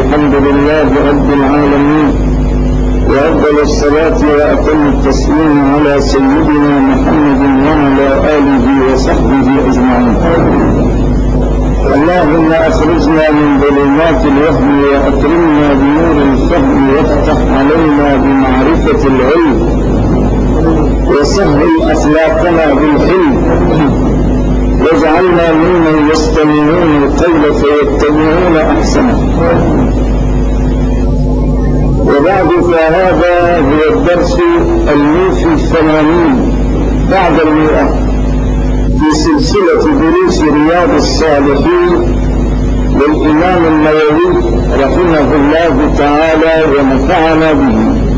الحمد لله رب العالمين، وأفضل الصلاة وأتم التسليم على سيدنا محمد وعلى آله وصحبه أجمعين. اللهم أخرجنا من ظلمات الوهم وأكرمنا بنور الفهم، وافتح علينا بمعرفة العلم، وسهل أخلاقنا بالحلم، واجعلنا ممن يستمعون القول فيتبعون أحسنه. وبعد، فهذا هو الدرس 180 بعد 100 في سلسلة دروس رياض الصالحين للإمام النووي رحمه الله تعالى ونفعنا به.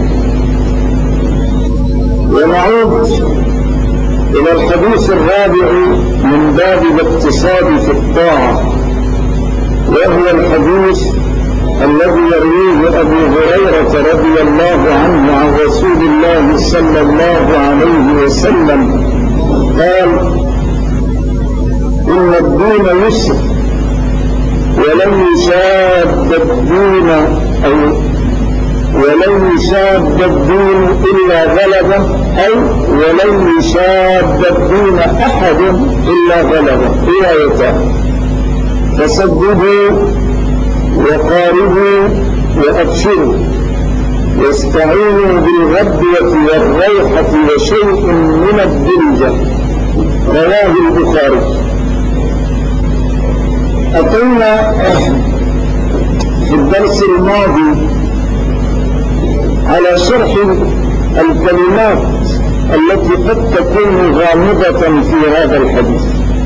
ونعود إلى الحديث الرابع من باب الاقتصاد في الطاعة، وهو الحديث الذي يرويه أبو هريرة رضي الله عنه عن رسول الله صلى الله عليه وسلم قال: إن الدين يسر، ولن يشاد الدين إلا غلبه، أي ولن يشاد الدين أحد إلا غلبه. روايتان: فسددوا وقاربوا وأبشروا، واستعينوا بالغدوة والريحة وشيء من الدلجة. رواه البخاري. أتينا في الدرس الماضي على شرح الكلمات التي قد تكون غامضة في هذا الحديث،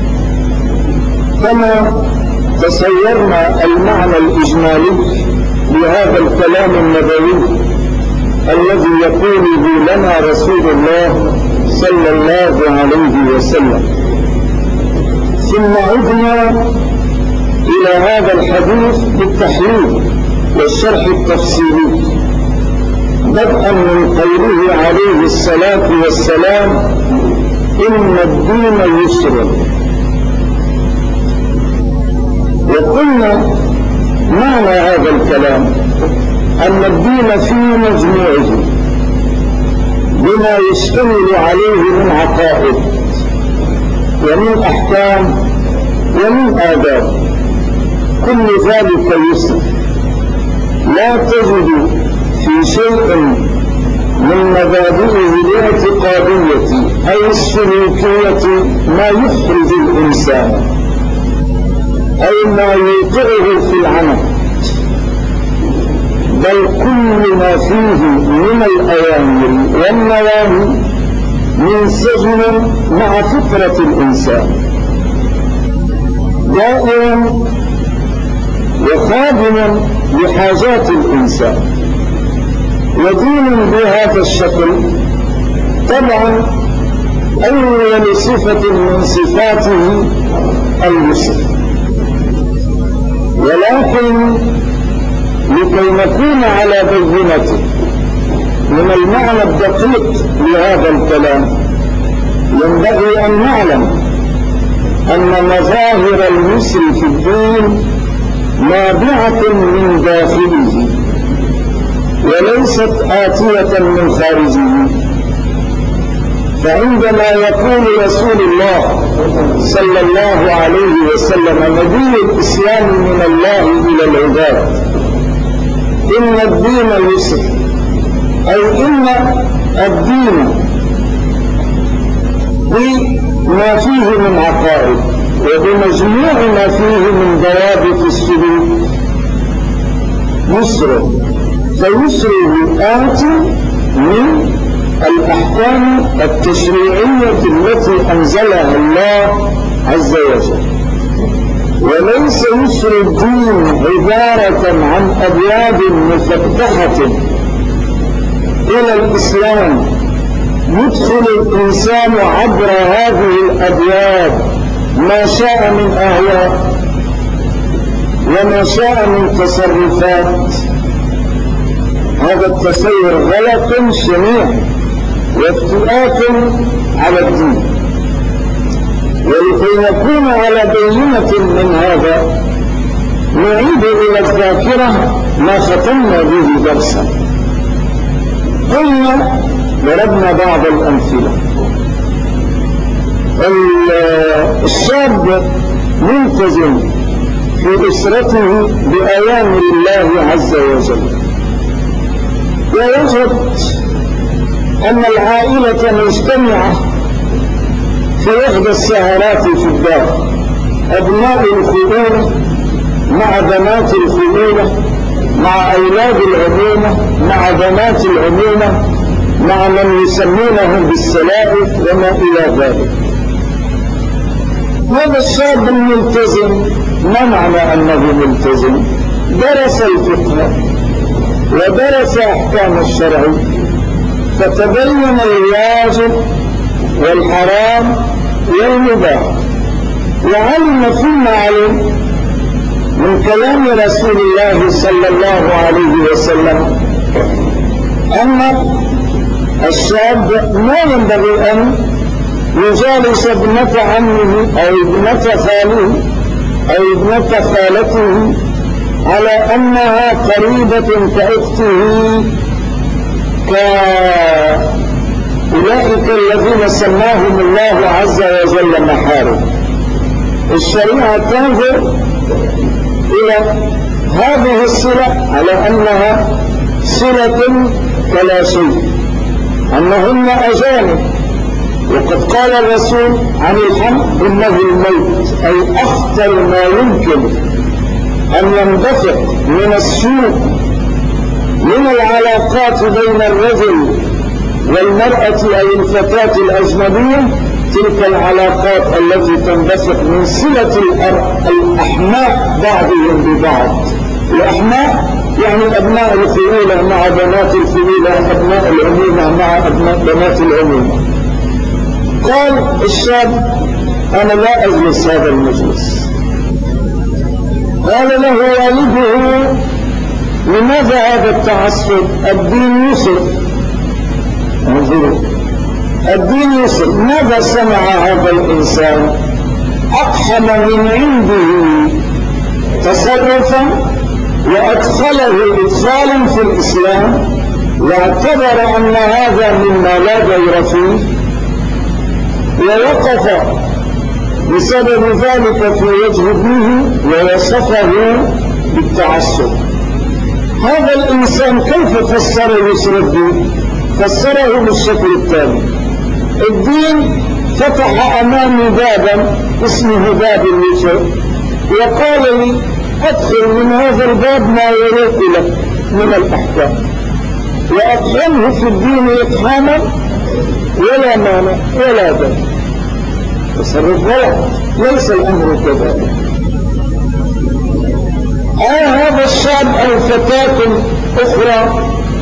كما تصورنا المعنى الإجمالي لهذا الكلام النبوي الذي يقوله لنا رسول الله صلى الله عليه وسلم. ثم عدنا إلى هذا الحديث بالتحليل والشرح التفصيلي، بدءا من قوله عليه الصلاة والسلام: إن الدين يسر. وقلنا معنى هذا الكلام أن الدين في مجموعه بما يشتمل عليه من عقائد ومن أحكام ومن آداب، كل ذلك يسر. لا تجد في شيء من مبادئه الاعتقادية أو السلوكية ما يخرج الإنسان أي ما يوقعه في العمل، بل كل ما فيه من الأوامر والنواهي منسجم مع فطرة الإنسان، دائما وخادما لحاجات الإنسان. ودين بهذا الشكل طبعا أول صفة من صفاته اليسر، ولكن لكي نكون على بينة من المعنى الدقيق لهذا الكلام، ينبغي أن نعلم أن مظاهر اليسر في الدين نابعة من داخله وليست آتية من خارجه. فعندما يقول رسول الله صلى الله عليه وسلم نبي الإسلام من الله إلى العباد: إن الدين يسر، أي إن الدين بما فيه من عقائد وبمجموع ما فيه من ضوابط السلوك يسر، فيسره آتي من الأحكام التشريعية التي أنزلها الله عز وجل، وليس يسر الدين عبارة عن أبواب مفتحة إلى الإسلام يدخل الإنسان عبر هذه الأبواب ما شاء من أهواء وما شاء من تصرفات. هذا التصور غلط شنيع وافتئات على الدين. ولكي نكون على بينة من هذا نعيد إلى الذاكرة ما ختمنا به درسا. قلنا ضربنا بعض الأمثلة. الشاب ملتزم في أسرته بأوامر الله عز وجل، ويجب أن العائلة مجتمعة في إحدى السهرات في الدار، أبناء الخيولة مع بنات الخيولة، مع أولاد العمومة مع بنات العمومة، مع من يسمونهم بالسلائف وما إلى ذلك. هذا الشاب الملتزم ما معنى أنه ملتزم؟ درس الفقه ودرس أحكام الشرع، فتبين الواجب والحرام والمباح، وعلم فيما علم من كلام رسول الله صلى الله عليه وسلم أن الشاب ما ينبغي أن يجالس ابنة عمه أو ابنة خاله أو ابنة خالته على أنها قريبة كأخته، كأولئك الذين سماهم الله عز وجل محارم. الشريعة تنظر إلى هذه الصلة على أنها صلة كلا شيء، أنهن أجانب. وقد قال الرسول عن الحمل إنه الموت، أي أخطر ما يمكن أن يندفق من السوء من العلاقات بين الرجل والمرأة أو الفتاة الأجنبية، تلك العلاقات التي تندفق من صلة الأحماء بعضهم ببعض. الأحماء يعني أبناء الخيولة مع بنات الخيولة، أبناء العمومة مع أبناء بنات العمومة. قال الشاب أنا لا أجلس هذا المجلس. قال له والده لماذا هذا التعصب؟ الدين يسر. انظروا، الدين يسر. ماذا صنع هذا الإنسان؟ أقحم من عنده تصرفا وأدخله إدخالا في الإسلام، واعتبر أن هذا مما لا غير فيه، ووقف بسبب ذلك في وجه ابنه ووصفه بالتعصب. هذا الإنسان كيف فسر يسر الدين؟ فسره بالشكل التالي: الدين فتح أمامي بابا اسمه باب اليسر، وقال لي أدخل من هذا الباب ما يروق لك من الأحكام، وأدخله في الدين إقحاما ولا مانع ولا بد. تصرف غلط، ليس الأمر كذلك. هذا الشاب أو فتاة أخرى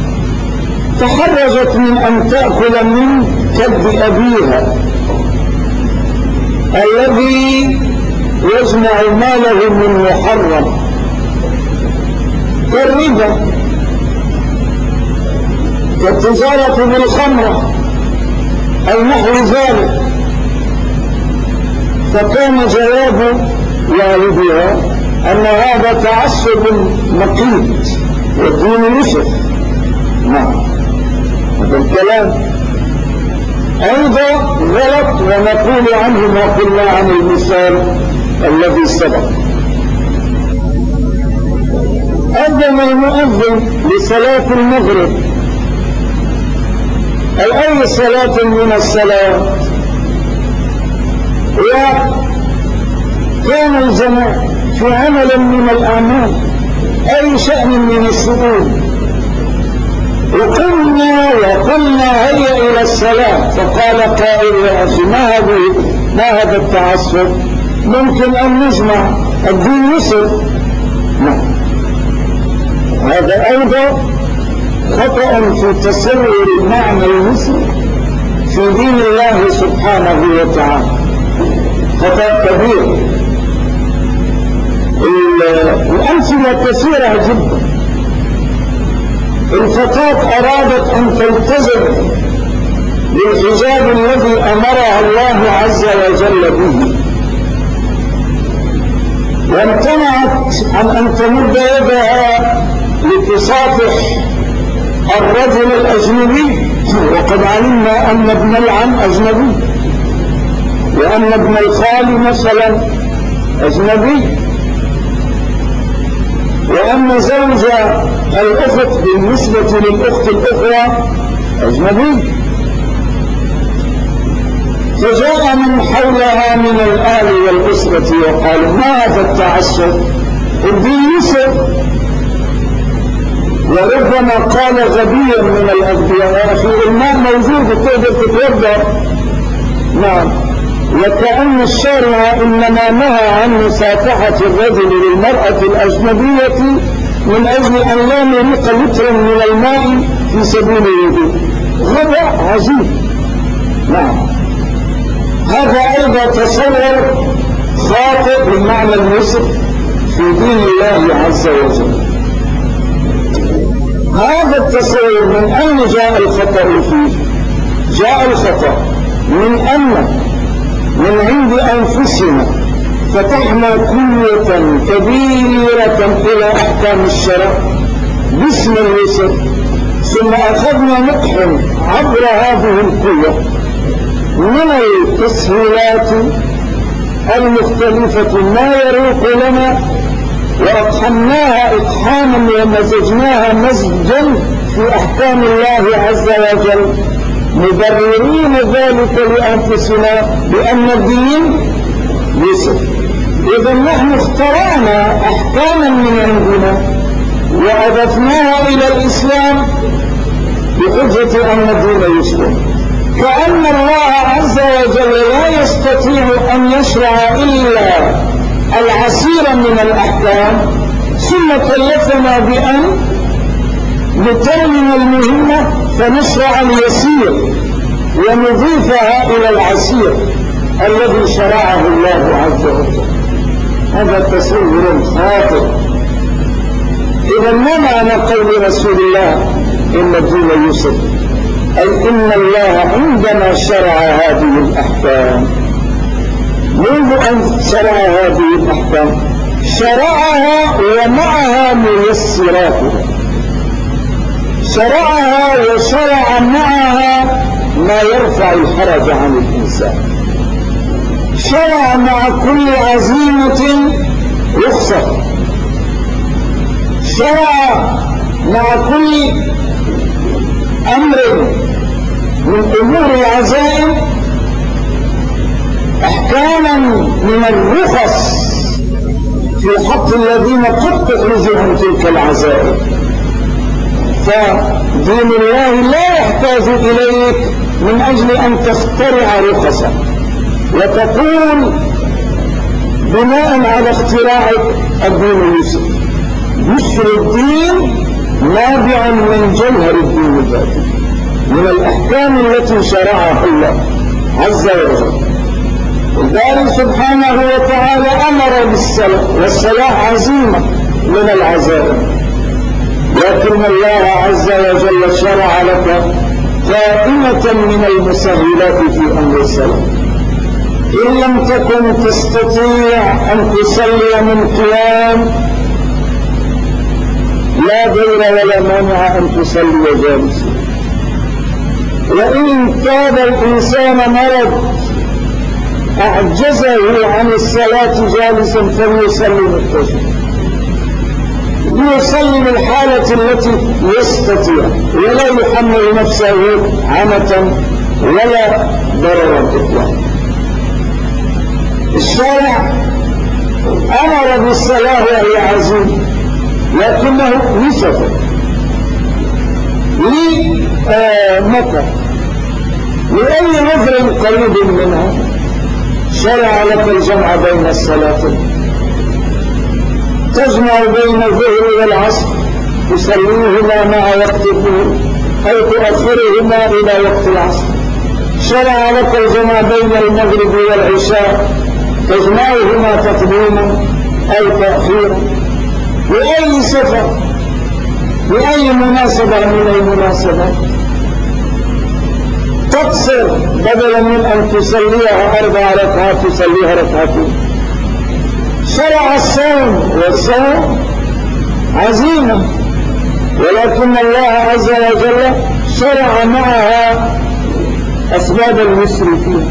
تحرجت من أن تأكل من كد أبيها الذي يجمع ماله من محرم كالربا، كالتجارة بالخمرة أو نحو ذلك. فكان جواب والدها أن هذا تعصب مقيت والدين يسر. نعم، هذا الكلام أيضا غلط، ونقول عنه ما قلنا عن المثال الذي سبق. أذن المؤذن لصلاة المغرب أو أي صلاة من الصلاة، وكان الجماع في عمل من الأعمال أي شأن من الشؤون، وقلنا هيا إلى الصلاة، فقال قائل يا أخي ما هذا التعصب؟ ممكن أن نجمع الدين يسر. نعم، هذا أيضا خطأ في تصور المعنى المسلم في دين الله سبحانه وتعالى، خطأ كبير. الأمثلة كثيرة جدا. الفتاة أرادت أن تلتزم بالحجاب الذي أمرها الله عز وجل به، وامتنعت عن أن تمد يدها لتصافح الرجل الأجنبي، وقد علمنا أن ابن العم أجنبي، وأن ابن الخال مثلا أجنبي، وأن زوج الأخت بالنسبة للأخت الأخرى أجنبي. فجاء من حولها من الآل والأسرة وقال: ما هذا التعصب؟ الدين يسر. وربما قال غبيا من الأغبياء: يا أخي الماء موجود وتقدر تتوضأ. نعم. وكأن الشارع إنما نهى عن مسافحة الرجل للمرأة الأجنبية من أجل أن لا نريق لترا من الماء في سبيل الوضوء. غباء عجيب. نعم. هذا أيضا تصور خاطئ بالمعنى المسر في دين الله عز وجل. هذا التصور من أين جاء الخطأ فيه؟ جاء الخطأ من أن من عند أنفسنا فتحنا كلية كبيرة إلى أحكام الشرع باسم اليسر، ثم أخذنا نقحا عبر هذه القوة من التسهيلات المختلفة ما يروق لنا، وأقحمناها إقحاما ومزجناها مزجا في أحكام الله عز وجل، مبررين ذلك لأنفسنا بأن الدين يسر. إذا نحن اخترعنا أحكاما من عندنا وأضفناها إلى الإسلام بحجة أن الدين يسر، كأن الله عز وجل لا يستطيع أن يشرع إلا العسير من الأحكام، ثم كلفنا بأن نتمم المهمة فنشرع اليسير ونضيفها إلى العسير الذي شرعه الله عز وجل. هذا تصور خاطئ. إذا ما معنى قول رسول الله إن الدين يسر؟ أي إن الله عندما شرع هذه الأحكام، منذ أن شرع هذه الأحكام شرعها ومعها ميسراتها، شرعها وشرع معها ما يرفع الحرج عن الإنسان، شرع مع كل عزيمة رخصة، شرع مع كل أمر من أمور العزائم أحكاما من الرخص في حق الذين قد تخرج عن تلك العزائم. فدين الله لا يحتاج إليك من أجل أن تخترع رخصا وتقول بناء على اختراعك الدين يسر. يسر الدين نابع من جوهر الدين ذاته، من الأحكام التي شرعها الله عز وجل. الباري سبحانه وتعالى أمر بالصلاة، والصلاة عزيمة من العزائم، لكن الله عز وجل شرع لك قائمة من المسهلات في أمر الصلاة. إن لم تكن تستطيع أن تصلي من قيام لا غير ولا مانع أن تصلي جالسا. وإن كاد الإنسان مرض أعجزه عن الصلاة جالسا فليصلي متجها، ليصلي بالحالة التي يستطيع ولا يحمل نفسه عنة ولا ضررا إطلاقا. الشارع أمر بالصلاة وهي عزيمة، لكنه لسفر لمتى لأي نظر قريب منها شرع لك الجمع بين الصلاتين، تجمع بين الظهر والعصر تصليهما مع وقت الظهر أو تؤخرهما إلى وقت العصر. شرع لك الجمع بين المغرب والعشاء تجمعهما تقديما أو تأخيرا، لأي سفر لأي مناسبة من المناسبات. تقصر بدلا من أن تصليها 4 ركعات تصليها ركعتين. شرع الصوم، والصوم عزيمة، ولكن الله عز وجل شرع معها أسباب اليسر فيه،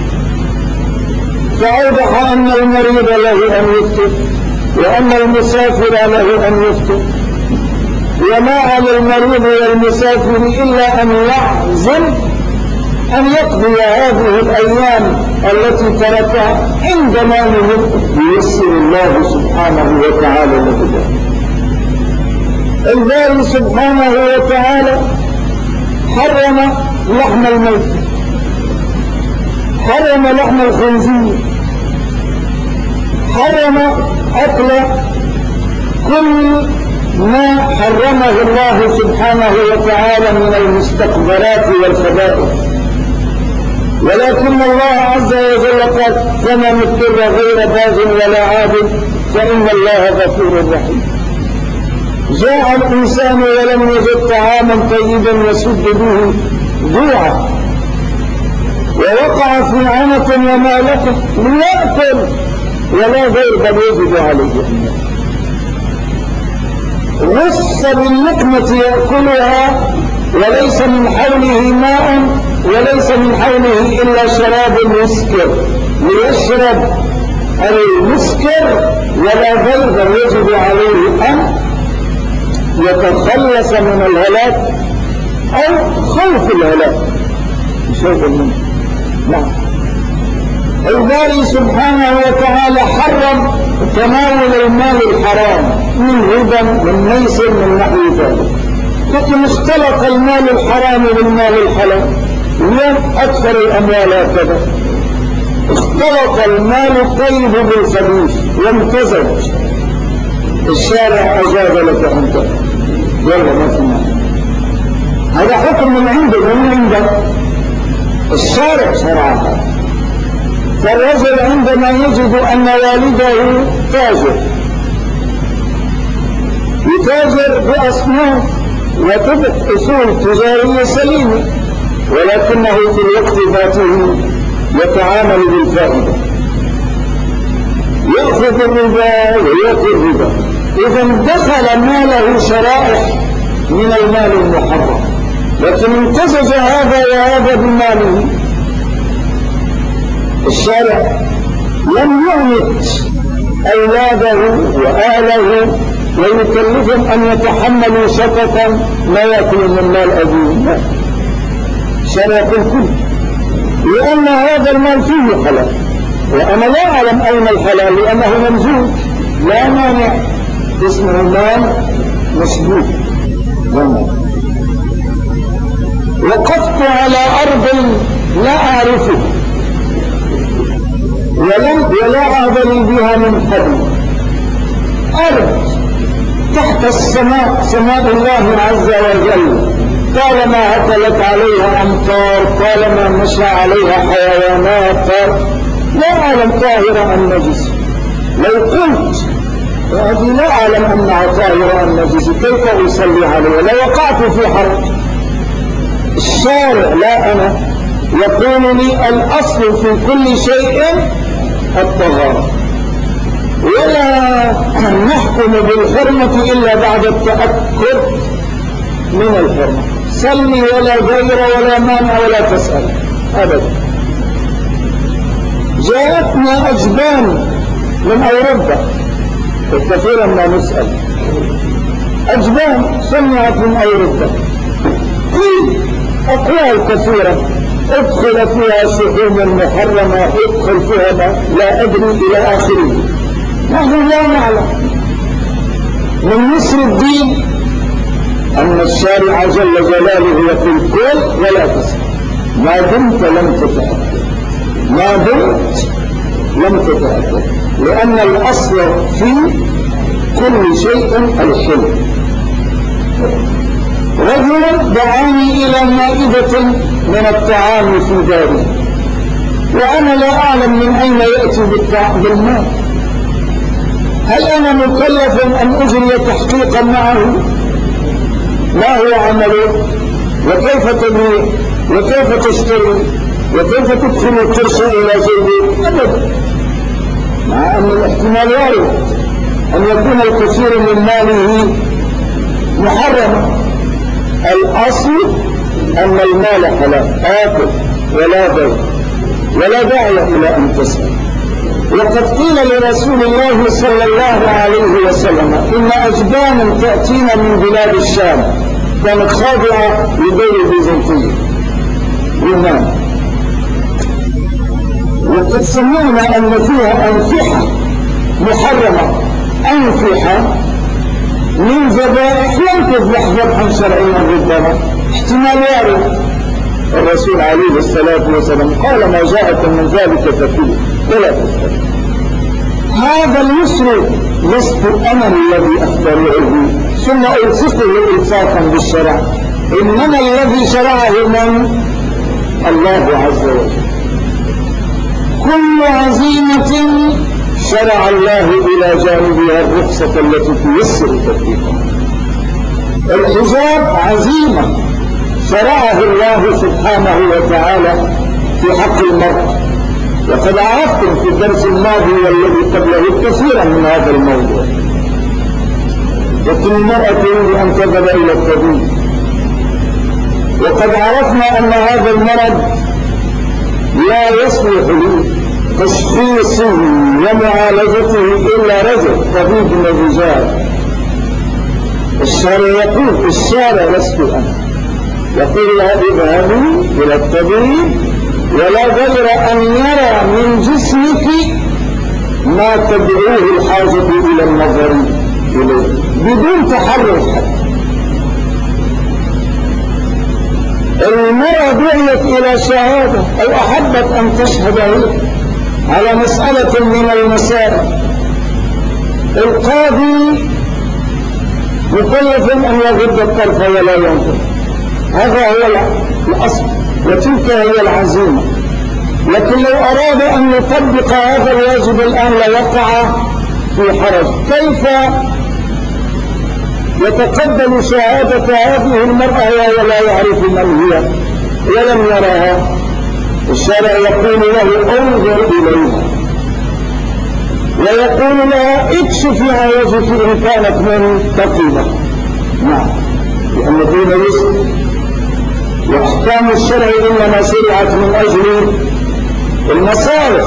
فأوضح أن المريض له أن يفطر، وأن المسافر له أن يفطر، وما على المريض والمسافر إلا أن يعزم أن يقضي هذه الأيام التي تركها عندما ييسر الله سبحانه وتعالى له. الباري سبحانه وتعالى حرم لحم الميت، حرم لحم الخنزير، حرم أكل كل ما حرمه الله سبحانه وتعالى من المستقبلات والخبائث، ولكن الله عز وجل قال فمن اضطر غير باغ ولا عاد فإن الله غفور رحيم. جاء الإنسان ولم يجد طعاما طيبا يسد به جوعا، ووقع في عنة ومالكة ليأكل ولا غير بل يجب عليه غص باللقمة يأكلها، وليس من حوله ماء وليس من حوله إلا شراب مسكر ليشرب المسكر ولا غير بل يجب عليه أن يتخلص من الهلاك أو خوف الهلاك. شوف منه. نعم. الباري سبحانه وتعالى حرم تناول المال الحرام من ربا من ميسر من نحو ذلك، لكن اختلط المال الحرام بالمال الحلال. اليوم أكثر الأموال هكذا، اختلط المال الطيب بالخبيث وامتزج. الشارع أجاز لك أنت يلا ما في مال، هذا حكم من عندك ومن عندك، الشارع شرعها. فالرجل عندما يجد أن والده تاجر يتاجر بأصناف وتبقى أصول تجارية سليمة، ولكنه في الوقت ذاته يتعامل بالفائدة، يأخذ الربا ويأخذ الربا، إذا دخل ماله شرائح من المال المحرم، لكن امتزج هذا وهذا بماله. الشارع لم يعمد أولاده وأهله ويكلفهم أن يتحملوا شفقا ما يأكل من مال أبيهم، شرع الكل، لأن هذا المال فيه حلال، وأنا لا أعلم أين الحلال لأنه ممزوج لا مانع، اسمه مال مسبوق. وقفت على أرض لا أعرفه ولا أعذر بها من قبل، أرض تحت السماء، سماء الله عز وجل، طالما هطلت عليها أمطار، طالما مشى عليها حيوانات، لا أعلم طاهرة أم نجس. لو قلت وهذه لا أعلم أنها طاهرة أم نجس كيف أصلي عليها؟ لو وقعت في حرج. الشارع لا أنا يقول لي الأصل في كل شيء الطهارة، ولا نحكم بالحرمة إلا بعد التأكد من الحرمة. سلي ولا غير ولا مانع ولا تسأل أبدا. جاءتنا أجبان من أوروبا وكثيرا ما نسأل، أجبان سمعت من أوروبا في أقوال كثيرة، ادخل فيها شحوم محرمة، ادخل فيها لا أدري إلى آخره. نحن لا نعلم. من نصر الدين أن الشارع جل جلاله يقول كل ولا تسأل ما دمت لم تتأكد، ما دمت لم تتأكد، لأن الأصل في كل شيء الحل. رجل دعاني إلى مائدة من الطعام في داري، وأنا لا أعلم من أين يأتي بالماء. هل أنا مكلف أن أجري تحقيقا معه؟ ما هو عمله؟ وكيف تبيع؟ وكيف تشتري؟ وكيف تدخل القرش إلى جيبه؟ أبدا. مع أن الاحتمال وارد أن يكون الكثير من ماله محرما. الأصل أن المال حلال، آكل ولا بيع ولا داعي إلى أن تسأل. وقد قيل لرسول الله صلى الله عليه وسلم إن أجبانا تأتينا من بلاد الشام كانت خاضعة لدولة البيزنطية يونان، وقد سمعنا أن فيها أنفحة محرمة، أنفحة من ذبائح لم تذبح ذبحا شرعيا ربما، احتمال وارد. الرسول عليه الصلاة والسلام قال ما جاءكم من ذلك فكلوا ولا تفتروا. هذا المصر لست أنا الذي أخترعه ثم ألصقه إلصاقا بالشرع، إنما الذي شرعه من؟ الله عز وجل. كل عزيمة شرع الله إلى جانبها الرخصة التي تيسر تطبيقها. الحجاب عزيمة شرعه الله سبحانه وتعالى في حق المرأة، وقد عرفتم في الدرس الماضي والذي قبله كثيرا من هذا الموضوع. لكن المرأة تريد أن تذهب إلى الطبيب، وقد عرفنا أن هذا المرض لا يصلح لتشخيصه ومعالجته إلا رجل طبيب من الرجال. الشارع يقول، الشارع لست أنا، يقول لها اذهبي إلى الطبيب ولا غير أن يرى من جسمك ما تدعوه الحاجة إلى النظر إليه بدون تحرك حتى. المرأة دعيت إلى شهادة أو أحبت أن تشهد على مسألة من المسائل. القاضي مكلف أن يغض الطرف ولا ينظر، هذا هو الأصل وتلك هي العزيمة. لكن لو أراد أن يطبق هذا الواجب الآن لوقع في حرج. كيف يتقبل شهادة هذه المرأة وهو لا يعرف من هي ولم يرها؟ الشارع يقول له انظر إليها ويقول لها اكشفي عن وجهك إن كانت منتقبة. نعم، لأن دين يسر، وأحكام الشرع إنما شرعت من أجل المصالح.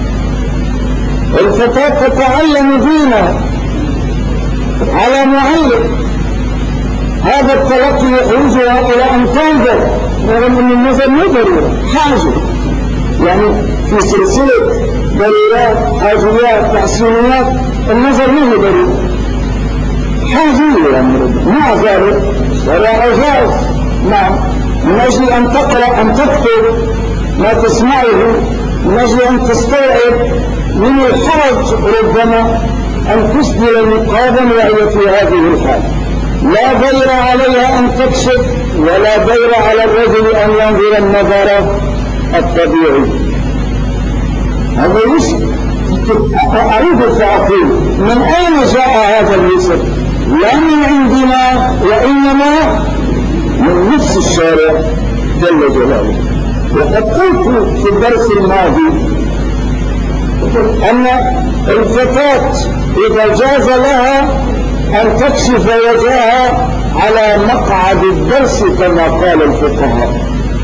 الفتاة تتعلم دينها على معلم، هذا التلقي يحوزها إلى أن تنظر، رغم أن النظر مو ضرورة، حاجة، يعني في سلسلة ضرورات حاجيات تحسينيات النظر مو ضرورة، حاجية يعني. مع ذلك الشرع جائز، نعم، من أجل أن تقرأ أن تكتب ما تسمعه، من أجل أن تستوعب من الحرج ربما أن تسدل نقابا وهي في هذه الحال. لا ضير عليها أن تكشف ولا ضير على الرجل أن ينظر النظر الطبيعي. هذا يسر. أريد فأقول من أين جاء هذا اليسر؟ لا من عندنا وإنما من نفس الشارع جل جلاله. وقد قلت في الدرس الماضي أن الفتاة إذا جاز لها أن تكشف وجهها على مقعد الدرس كما قال الفقهاء،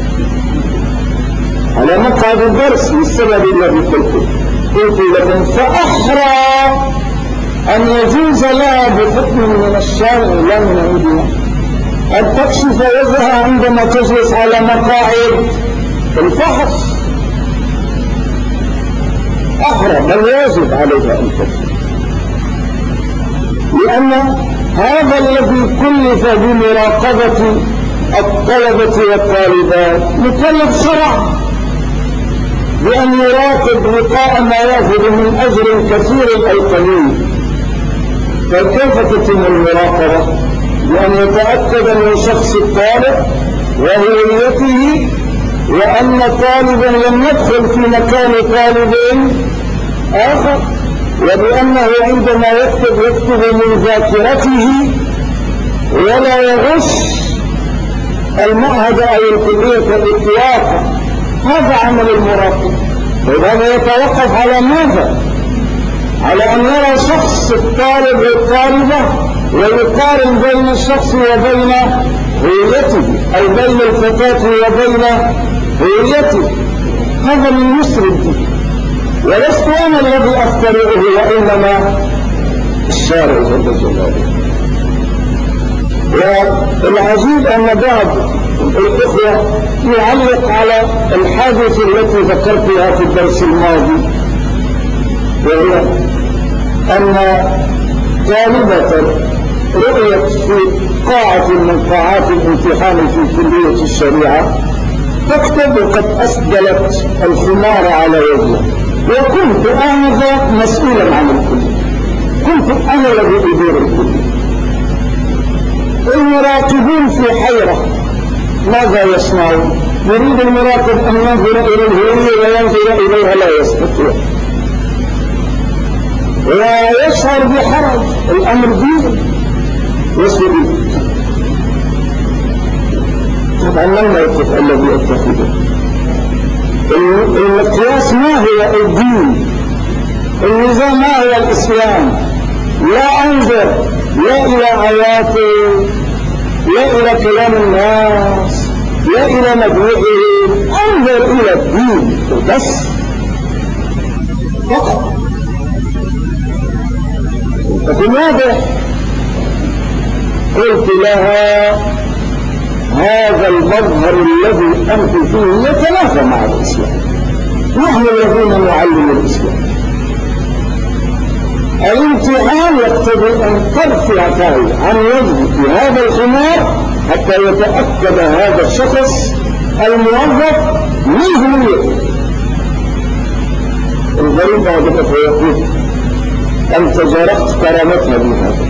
على مقعد الدرس للسبب الذي قلت لكم، فأحرى أن يجوز لها بحكم من الشارع لا من عندنا أن تكشف وجهها عندما تجلس على مقاعد الفحص، أحرى بل يجب عليها أن تكشف، لأن هذا الذي كلف بمراقبة الطلبة والطالبات مكلف شرع بأن يراقب لقاء ما يأخذ من أجر كثير أو قليل. فكيف تتم المراقبة؟ بأن يتأكد من شخص الطالب وهويته، وأن طالبا لم يدخل في مكان طالب آخر، وبأنه عندما يكتب من ذاكرته ولا يغش المعهد أو الكلية إطلاقا. هذا عمل المراقب. وهذا يتوقف على ماذا؟ على أن يرى شخص الطالب والطالبة ويقارن بين الشخص وبين هويته أو بين الفتاة وبين هويته. هذا من يسر الدين، ولست أنا الذي أخترعه وإنما الشارع جل جلاله. والعجيب أن بعض الإخوة يعلق على الحادثة التي ذكرتها في الدرس الماضي، وهي أن طالبة رؤيت في قاعة من قاعات الامتحان في كلية الشريعة تكتب وقد أسدلت الخمار على وجهها، وكنت آنذاك مسؤولا عن الكلية، كنت أنا الذي أدير الكلية. المراقبون في حيرة، ماذا يصنعون؟ يريد المراقب أن ينظر إلى الهوية وينظر إليها لا يستطيع، ويشعر بحرج، الأمر دين وسبيل. طبعا ما الموقف الذي اتخذه؟ المقياس ما هو الدين، النظام ما هو الإسلام. لا أنظر لا إلى عواطف، لا إلى كلام الناس، لا إلى مدعوهم، أنظر إلى الدين بس فقط. لكن واضح قلت لها هذا المظهر الذي أنت فيه يتنافى مع الإسلام، نحن الذين نعلم الإسلام. الامتحان يقتضي أن ترفع عن وجهك هذا الخمار حتى يتأكد هذا الشخص الموظف من هويته. الغريب بعد الأخوة يقول أنت جرحت كرامتها بهذا.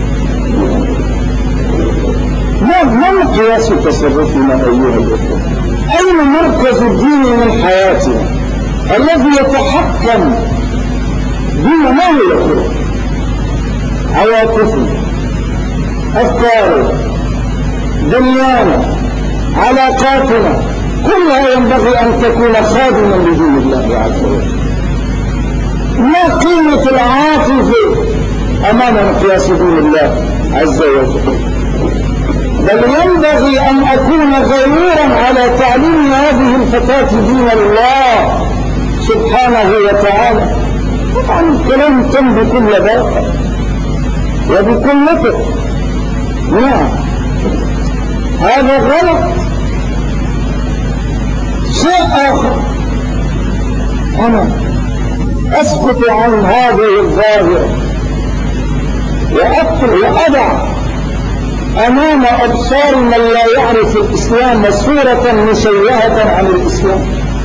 ما مقياس تصرفنا أيها الأخوة؟ أين مركز الدين من حياتنا الذي يتحكم بما ما هو يقول؟ عواطفنا، أفكارنا، دنيانا، علاقاتنا، كلها ينبغي أن تكون خادما لدين الله عز وجل. ما قيمة العاطفة أمام مقياس دين الله عز وجل؟ بل ينبغي أن أكون غيورا على تعليم هذه الفتاة دين الله سبحانه وتعالى. طبعا الكلام تم بكل باقة وبكل نطق. نعم هذا غلط. شيء آخر، أنا أسكت عن هذه الظاهرة وأضع أمام أبصار من لا يعرف الإسلام صورة مشوهة عن الإسلام.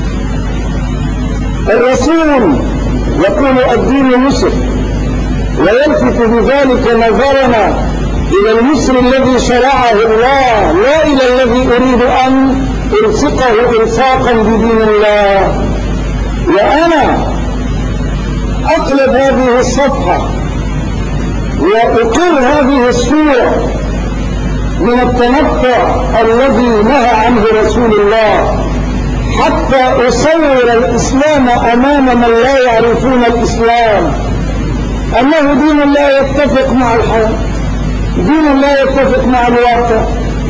الرسول يقول الدين يسر، ويلفت بذلك نظرنا إلى المسر الذي شرعه الله، لا إلى الذي أريد أن ألصقه إلصاقا بدين الله. وأنا أقلب هذه الصفحة وأقر هذه الصورة من التنطع الذي نهى عنه رسول الله، حتى أصور الإسلام أمام من لا يعرفون الإسلام أنه دين لا يتفق مع الحياة، دين لا يتفق مع الواقع.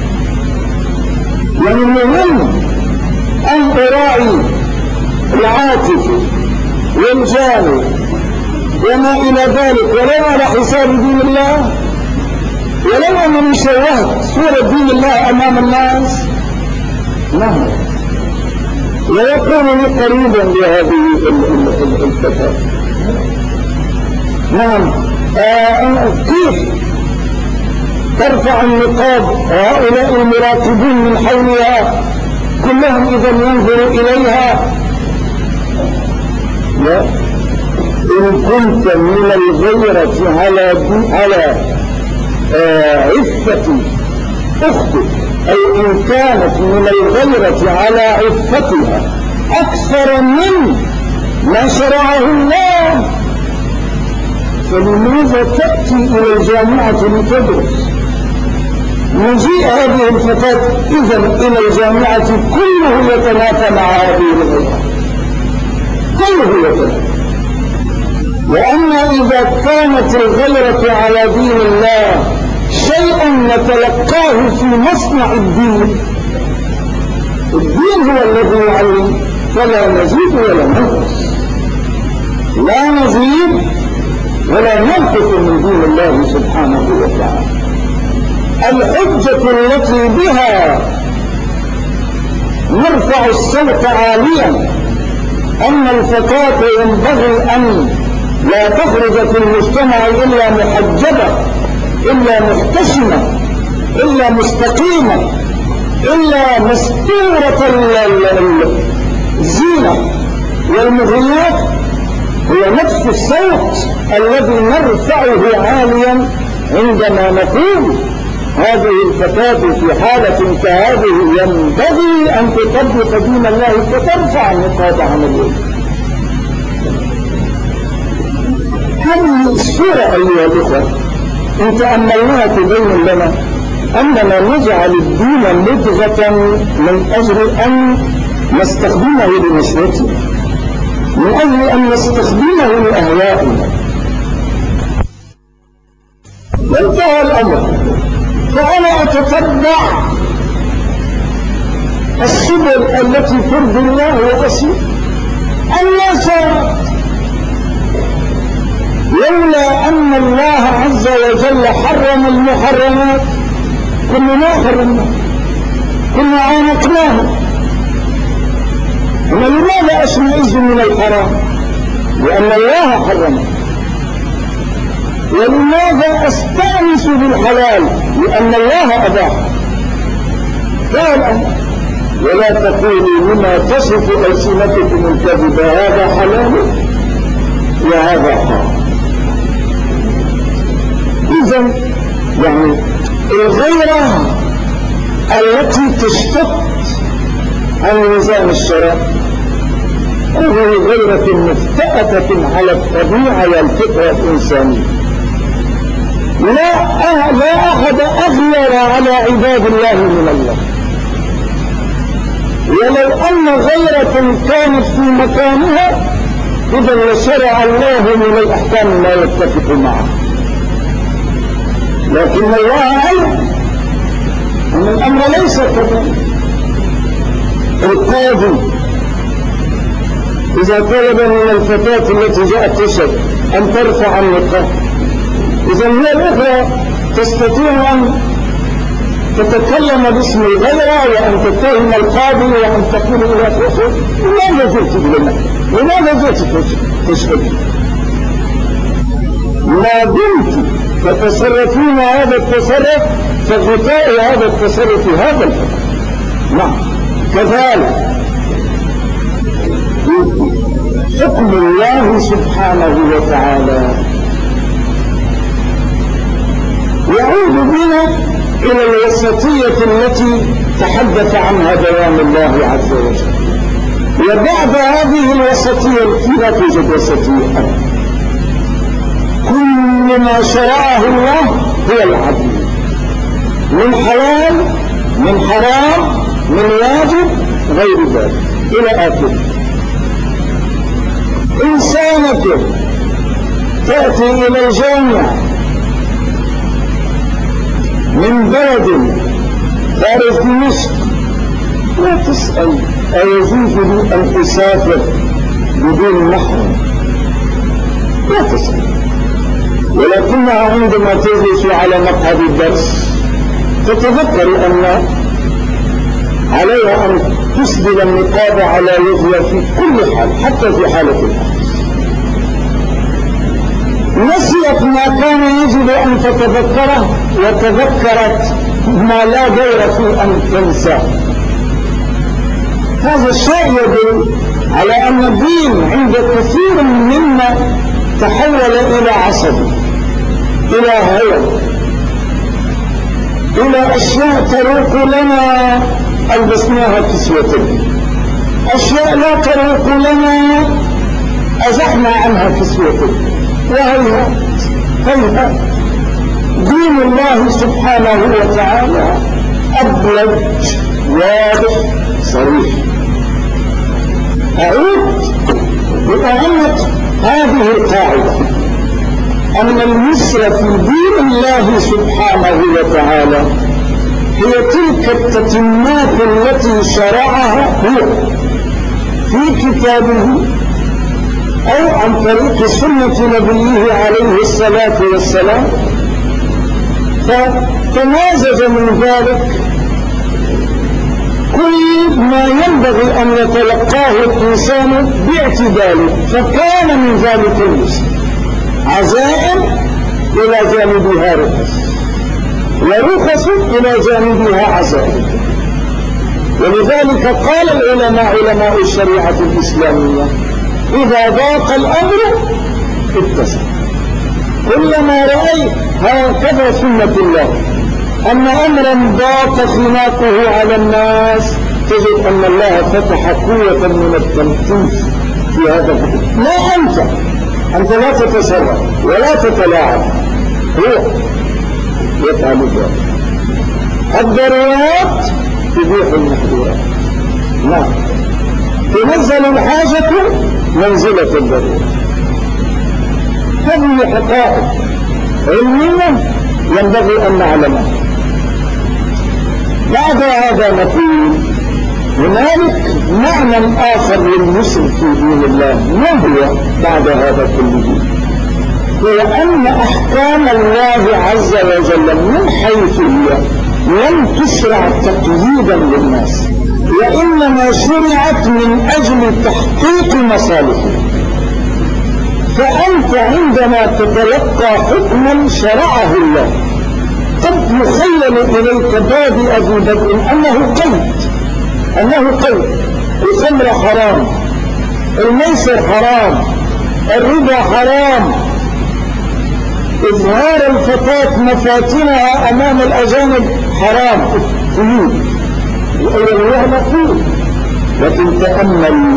يعني المهم أن أراعي العاطفة والجانب وما إلى ذلك، ولو على حساب دين الله، ولو أنني شوهت صورة دين الله أمام الناس. نعم، ويكون لي قريبا لهذه الفتاة. نعم، كيف ترفع النقاب هؤلاء المراقبون من حولها كلهم إذا ينظروا إليها؟ لا، إن كنت من الغيرة على عفة أختك، أي إن كانت من الغيرة على عفتها أكثر من ما شرعه الله، فلماذا تأتي إلى الجامعة لتدرس؟ مجيء هذه الفتاة إذن إلى الجامعة كله يتنافى مع هذه الغيرة، كله يتنافى. وأما إذا كانت الغيرة على دين الله شيء نتلقاه في مصنع الدين، الدين هو الذي يعلم، ولا نزيد ولا ننقص، لا نزيد ولا ننقص من دين الله سبحانه وتعالى. الحجة التي بها نرفع الصوت عاليا أن الفتاة ينبغي أن لا تخرج في المجتمع إلا محجبة، إلا محتشمة، إلا مستقيمة، إلا مستورة الزينة والمغريات، هو نفس الصوت الذي نرفعه عاليا عندما نقول هذه الفتاة في حالة كهذه ينبغي أن تطبق دين الله فترفع النقاب عن الوجه. هذه الصورة أيها الإخوة إن تأملناها تبين لنا أننا نجعل الدين مدغة من أجل أن نستخدمه لنشرته، من أجل أن نستخدمه لأهوائنا. وانتهى الأمر، فأنا أتتبع السبل التي ترضي الله وأسير الناس، لولا أن الله عز وجل حرم المحرمات كنا ما حرمنا، كنا عانقناه. أنا لماذا أشمئز من الحرام؟ لأن الله حرمه. ولماذا أستأنس بالحلال؟ لأن الله أباحه. هذا الأمر. ولا تقولوا لما تصف ألسنتكم الكذب هذا حلال وهذا حرام. إذن يعني الغيرة التي تشتت عن نظام الشرع هذه غيرة مفتأة على الطبيعة والفطرة الإنسانية. لا أحد أغير على عباد الله من الله. ولو أن غيرة كانت في مكانها إذا لشرع الله من الأحكام ما يتفق معه، لكن الله علم أن الأمر ليس كذلك. القاضي إذا طلب من الفتاة التي جاءت تشهد أن ترفع النقاب، إذا هي الأخرى تستطيع أن تتكلم باسم الغيرة وأن تتهم القاضي وأن تقول إلى فوق لماذا جئت بلنا؟ لماذا جئت تشهد؟ ما دمت تتصرفين هذا التصرف فغطاء هذا التصرف هذا الفقر. نعم كذلك حكم الله سبحانه وتعالى يعود بنا إلى الوسطية التي تحدث عنها بيان الله عز وجل. وبعد هذه الوسطية لا توجد وسطية، كل ما شرعه الله هو العدل، من حلال من حرام من واجب غير ذلك إلى آخره. إنسانة تأتي إلى الجامعة من بلد خارج دمشق لا تسأل أيجوز لي أن أسافر بدون محرم، لا تسأل، ولكنها عندما تجلس على مقعد الدرس تتذكر أن عليها أن تسدل النقاب على وجهها في كل حال حتى في حالة الحبس. نسيت ما كان يجب أن تتذكره وتذكرت ما لا دور في أن تنسى. هذا الشيء يدل على أن الدين عند كثير منا تحول إلى عصبي، إلى هوى، إلى أشياء تروق لنا ألبسناها كسوة، أشياء لا تروق لنا أزحنا عنها كسوة. وهيها دين الله سبحانه وتعالى أبلج واضح صريح. أعود بأنك هذه القاعدة أن اليسر في دين الله سبحانه وتعالى هي تلك التتمات التي شرعها هو في كتابه أو عن طريق سنة نبيه عليه الصلاة والسلام، فتمازج من ذلك كل ما ينبغي أن يتلقاه الإنسان باعتداله، فكان من ذلك اليسر عزائم إلى جانبها رخص، ورخص إلى جانبها عزائم. ولذلك قال العلماء علماء الشريعة الإسلامية إذا ضاق الأمر اتسع. كلما رأيت هكذا سنة الله أن أمرا ضاق خناقه على الناس تجد أن الله فتح قوة من التنفيذ في هذا الحكم. لا أنت لا تتسرع ولا تتلاعب، هو يفعل ذلك. الضرورات تبيح المحظورات. نعم، تنزل الحاجة منزلة الضرورة. هذه حقائق علمية ينبغي أن نعلمها. بعد هذا نقول هنالك معنى آخر لليسر في دين الله. ما هو بعد هذا كله؟ هو أن أحكام الله عز وجل من حيث هي لم تشرع تقييدا للناس، وإنما شرعت من أجل تحقيق مصالحهم. فأنت عندما تتلقى حكما شرعه الله قد يخيل إليك بادئ ذي بدء أنه قيد. الخمر حرام، الميسر حرام، الربا حرام، إظهار الفتاة مفاتنها أمام الأجانب حرام، قيود. وأولها مقول. لكن تأمل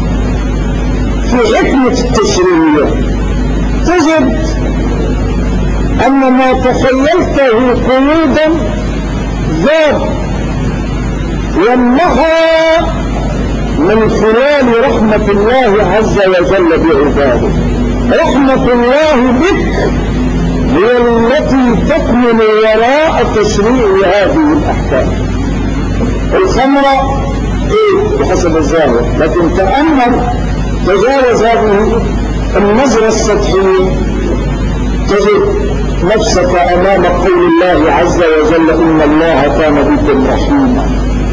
في حكمة التشريعية تجد أن ما تخيلته قيودا ذاب وانها من خلال رحمة الله عز وجل بعباده. رحمة الله بك هي التي تكمن وراء تشريع هذه الأحكام. الخمر بحسب الظاهر، لكن تأمل تجاوز هذه النظرة السطحية تجد نفسك أمام قول الله عز وجل إن الله كان بكم رحيما.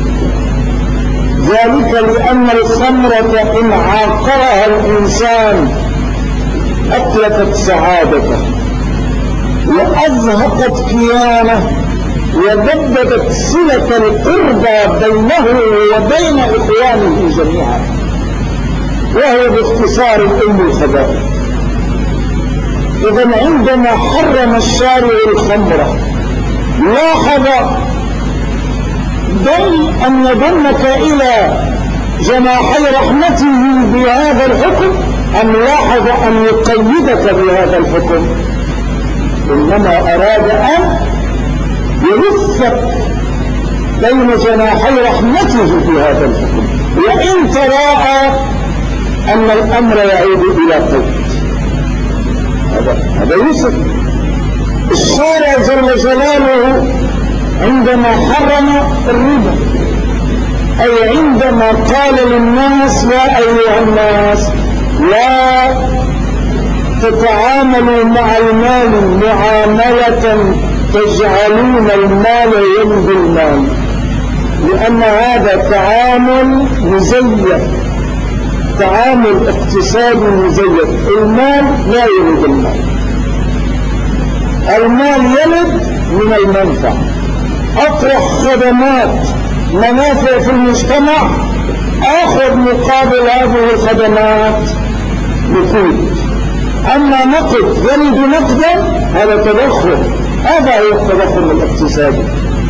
ذلك لأن الخمرة إن عاقرها الإنسان أتلفت سعادته وأزهقت كيانه وبددت صلة القربى بينه وبين إخوانه جميعا، وهو باختصار الأم الخبائث. إذن عندما حرم الشارع الخمرة لاحظ أن يضمك إلى جناحي رحمته بهذا الحكم أم لاحظ أن يقيدك بهذا الحكم؟ إنما أراد أن يلفك بين جناحي رحمته بهذا الحكم، وإن تراءى أن الأمر يعود إلى قيد. هذا يوسف الشارع جل جلاله عندما حرم الربا، أي عندما قال للناس يا أيها الناس لا تتعاملوا مع المال معاملة تجعلون المال يلد المال، لأن هذا تعامل مزيف، تعامل اقتصادي مزيف. المال لا يلد المال، المال يلد من المنفع. أطرح خدمات منافع في المجتمع أخذ مقابل هذه الخدمات نقود. أما نقد يلد نقدا هذا تدخل، هذا هو التدخل الاقتصادي.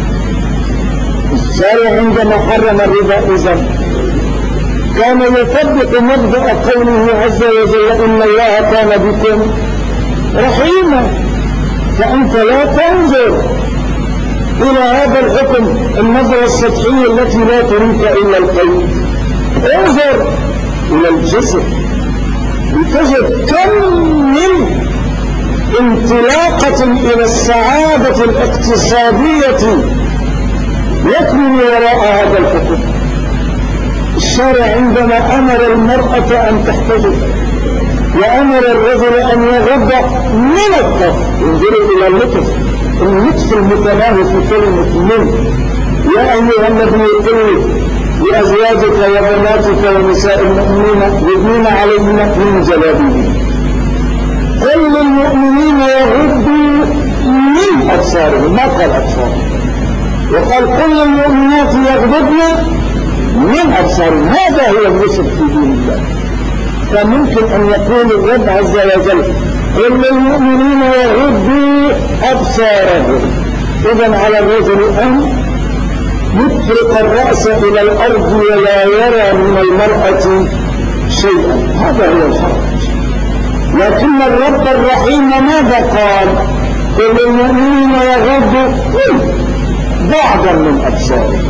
الشارع عندما حرم الربا إذن كان يطبق مبدأ قوله عز وجل إن الله كان بكم رحيما. فأنت لا تنظر إلى هذا الحكم النظرة السطحية التي لا تريك إلا القيد، انظر إلى الجسر تجد كم من انطلاقة إلى السعادة الاقتصادية يكمن وراء هذا الفقه. الشارع عندما أمر المرأة أن تحتجب وأمر الرجل أن يغض من الطف، انظروا إلى اللطف المتناهي في كلمة من. يا أيها النبي قل لأزواجك وبناتك ونساء المؤمنين يدنين عليهن من جلابيبهن. قل للمؤمنين يغضوا من أبصارهم، ما قال أبصارهم، وقال قل للمؤمنات يغضبن من أبصارهم. هذا هو الرشد في دين الله. فممكن أن يقول الرب عز وجل قل للمؤمنين يغضوا أبصارهم. إذن على الرجل أن يطرق الرأس إلى الأرض ولا يرى من المرأة شيئا، هذا هو الحرج. لكن الرب الرحيم ماذا قال؟ قل للمؤمنين يغضوا بعضا من أبصارهم.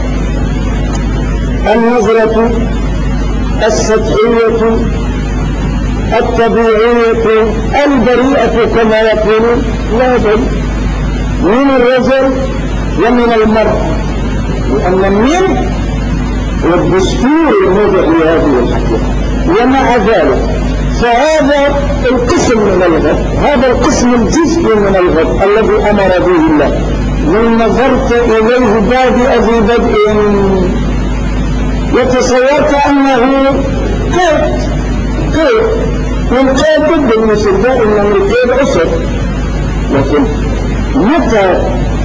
النظرة السطحية الطبيعية البريئة كما يقولون لا بد من الرجل ومن المرأة، لأن من والدستور الموضع لهذه الحقيقة. ومع ذلك فهذا القسم من الغد، هذا القسم الجزء من الغد الذي أمر به الله. من نظرت إليه بادئ ذي بدء وتصورت أنه كيف والقيد ضد المسلمين إنه القيد أسر، لكن متى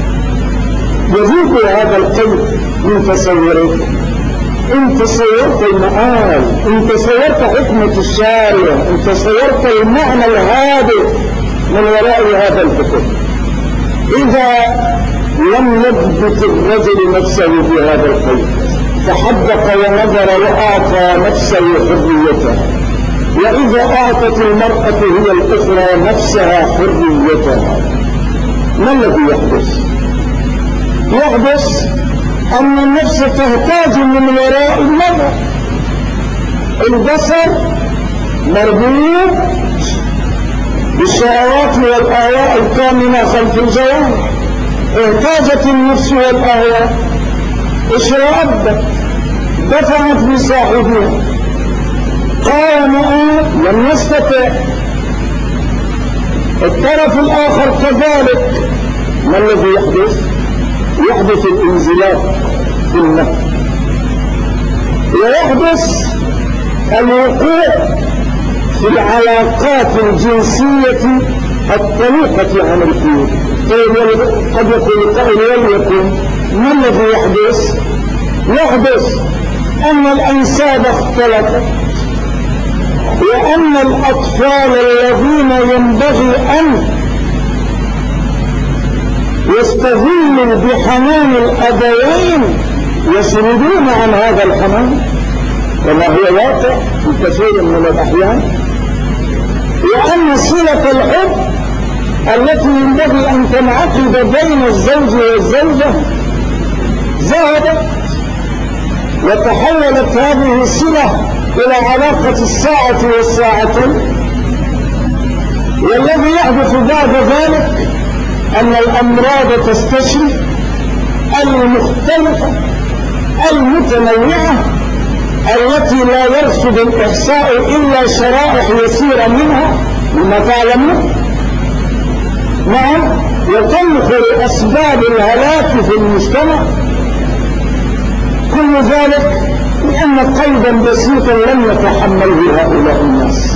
يذوق هذا القيد من تصورك؟ إن تصورت المآل، إن تصورت حكمة الشارع، إن تصورت المعنى الهادئ من وراء هذا الفكر. إذا لم يضبط الرجل نفسه بهذا القيد فحدق ونظر وأعطى نفسه حريته، وإذا أعطت المرأة هي الأخرى نفسها حريتها، ما الذي يحدث؟ يحدث أن النفس تحتاج من وراء النظر. البصر مربوط بالشهوات والآواء الكامنة خلف الجوارح، احتاجت النفس والآواء، اشرأبت، دفعت بصاحبها، قام لم يستطع، الطرف الآخر كذلك. ما الذي يحدث؟ يحدث الانزلاق في النفس، ويحدث الوقوع في العلاقات الجنسية الطليقة عن الكون. قد يكون قائل وليكن ما الذي يحدث؟ يحدث أن الأنساب اختلطت، وأن الأطفال الذين ينبغي أن يستظلوا بحنان الأبوين يسردون عن هذا الحنان، وما هو واقع في كثير من الأحيان. وأن صلة الحب التي ينبغي أن تنعقد بين الزوج والزوجة ذهبت، وتحولت هذه الصلة إلى علاقة الساعة والساعتين. والذي يحدث بعد ذلك أن الأمراض تستشري المختلفة المتنوعة التي لا يرصد الإحصاء إلا شرائح يسيرة منها مما تعلمون. نعم، وتنخر أسباب الهلاك في المجتمع. كل ذلك لأن قيدا بسيطا لم يتحمله هؤلاء الناس.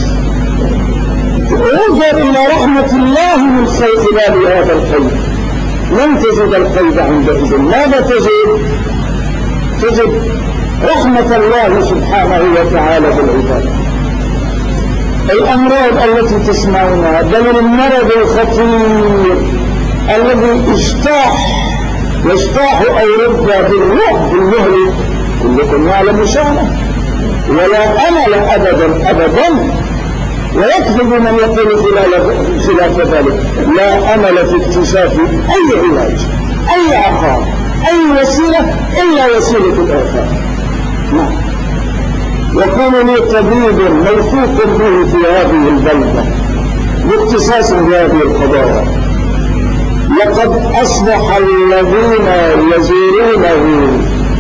انظر إلى رحمة الله من خلال هذا القيد. لن تجد القيد عندئذ. ماذا تجد؟ تجد رحمة الله سبحانه وتعالى بالعباد. الأمراض التي تسمعونها، بل المرض الخطير الذي يجتاح أوروبا بالرعب المهلك، كلكم يعلم شأنه، ولا أمل أبدا ويكذب من يقول خلاف ذلك. لا أمل في اكتشاف أي علاج، أي عقار، أي وسيلة إلا وسيلة الآثار. نعم. يكون لي طبيب موثوق به في هذه البلدة باختصاص بهذه القضايا. لقد أصبح الذين يزورونه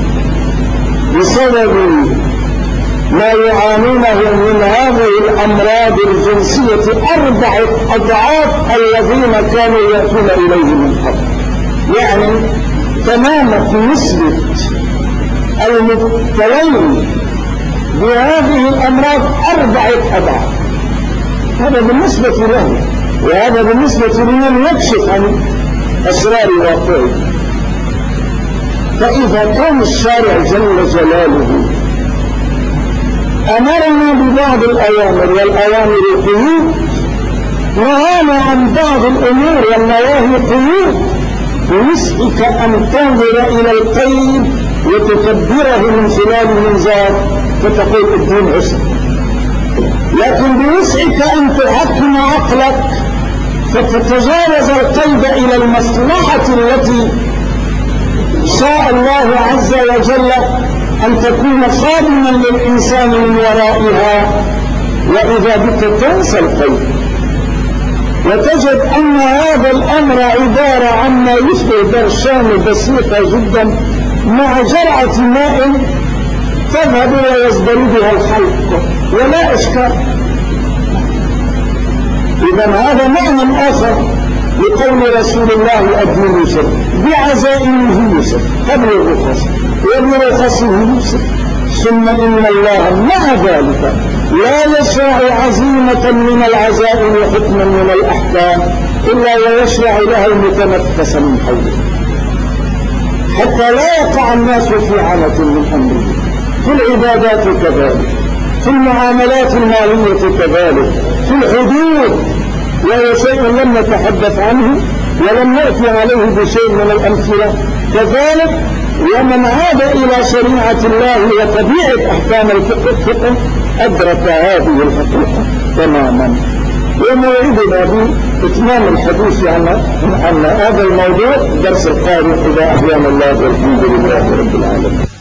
بسبب ما يعانونه من هذه الأمراض الجنسية 4 أضعاف الذين كانوا يأتون إليه من قبل. يعني تمامت نسبة المبتلين بهذه الأمراض 4 أضعاف. هذا بالنسبة له، وهذا بالنسبة لمن يكشف عن أسرار واقعه. فإذا كان الشارع جل جلاله أمرنا ببعض الأوامر والأوامر قيود، نهانا عن بعض الأمور والنواهي قيود، بوسعك أن تنظر إلى القيد وتكبره من خلال المنظار فتقول الدين عسر، لكن بوسعك أن تحكم عقلك فتتجاوز القيد إلى المصلحة التي شاء الله عز وجل أن تكون خادما للإنسان من ورائها، وإذا بك تنسى القيد وتجد أن هذا الأمر عبارة عما يشبه برشام بسيطة جدا مع جرعة ماء تذهب ويزدردها الخلق ولا إشكال. إذا هذا معنى آخر لقول رسول الله الدين يسر، بعزائمه يسر قبل الرخص وبرخصه يسر، ثم إن الله مع ذلك لا يشرع عزيمة من العزائم وحكما من الأحكام إلا ويشرع لها المتنفس من حوله، حتى لا يقع الناس في عنة من أمره. في العبادات كذلك، في المعاملات المالية كذلك، في الحدود، وهو شيء لم نتحدث عنه ولم نأتي عليه بشيء من الأمثلة كذلك. ومن عاد إلى شريعة الله وطبيعة أحكام الفقه أدرك هذه الحقيقة تماما. وموعدنا بإتمام الحديث عن هذا الموضوع درس القادم إذا أحيانا الله والحمد لله رب العالمين.